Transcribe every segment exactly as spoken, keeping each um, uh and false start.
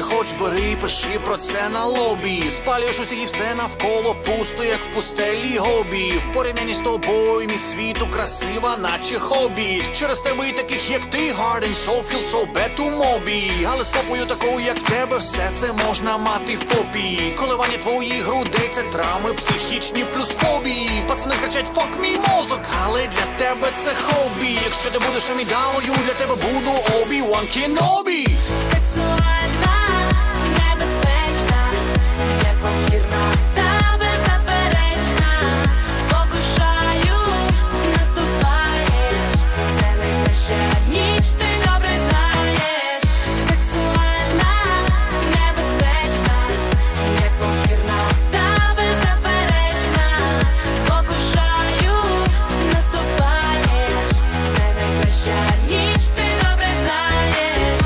хоч бери, пиши про це на лобі. Спалюєш усіх і все навколо пусто, як в пустелі Гобі. В порівнянні з тобою мій світу красива, наче хобі. Через тебе і таких, як ти, hard and soul, feel so bad to Moby. Але з попою такою, як в тебе, все це можна мати в попі. Коливання твоїх грудей, це травми психічні плюс фобії. Пацани кричать, fuck мій мозок, але для тебе це хобі. Якщо ти будеш амідалою, для тебе буду Obi-Wan Kenobi. Сексуальна, небезпечна, непомірна та беззаперечна. Спокушаю, наступаєш, це найкраща ніч, ти добре знаєш. Сексуальна, небезпечна, непомірна та беззаперечна. Спокушаю, наступаєш, це найкраща ніч, ти добре знаєш.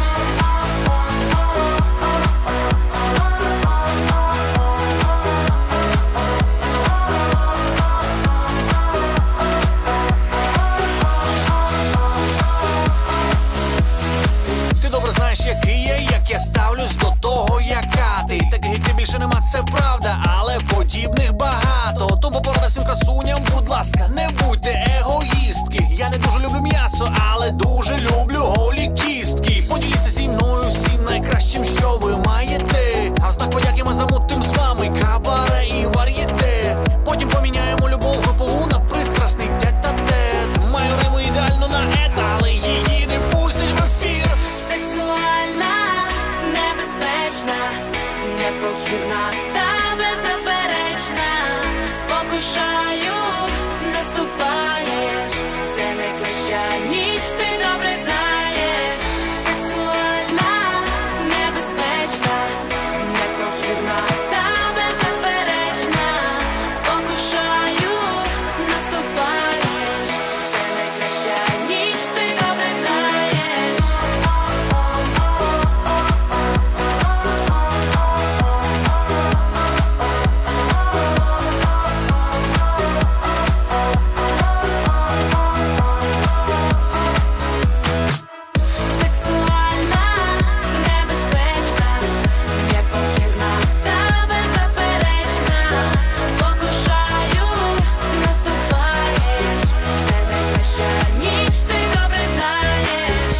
Ти добре знаєш, який я, як я ставлюсь до того, яка ти. Таких, як ти, більше нема, це правда, але подібних багато. Тому порада всім красуням, будь ласка, не будьте егоїстки. Я не дуже люблю м'ясо, але дуже люблю голі кістки. Поділіться зі мною всім найкращим, що ви маєте. А в знак подяки ми замутим з вами кабаре і вар'єте. Потім поміняємо любов групову на пристрасний тет-а-тет. Маю риму ідеально на ета, але її не пустять в ефір. Сексуальна, небезпечна, непокірна та беззаперечна. Спокушаю, наступаєш, це найкраща ніч, ти добре знаєш. Сексуальна, небезпечна, непокірна та беззаперечна. Спокушаю, наступаєш, це найкраща ніч, ти добре знаєш. Сексуальна, небезпечна, непокірна та беззаперечна. Спокушаю, наступаєш, це найкраща ніч, ти добре знаєш.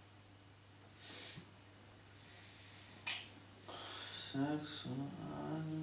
Сексуальна.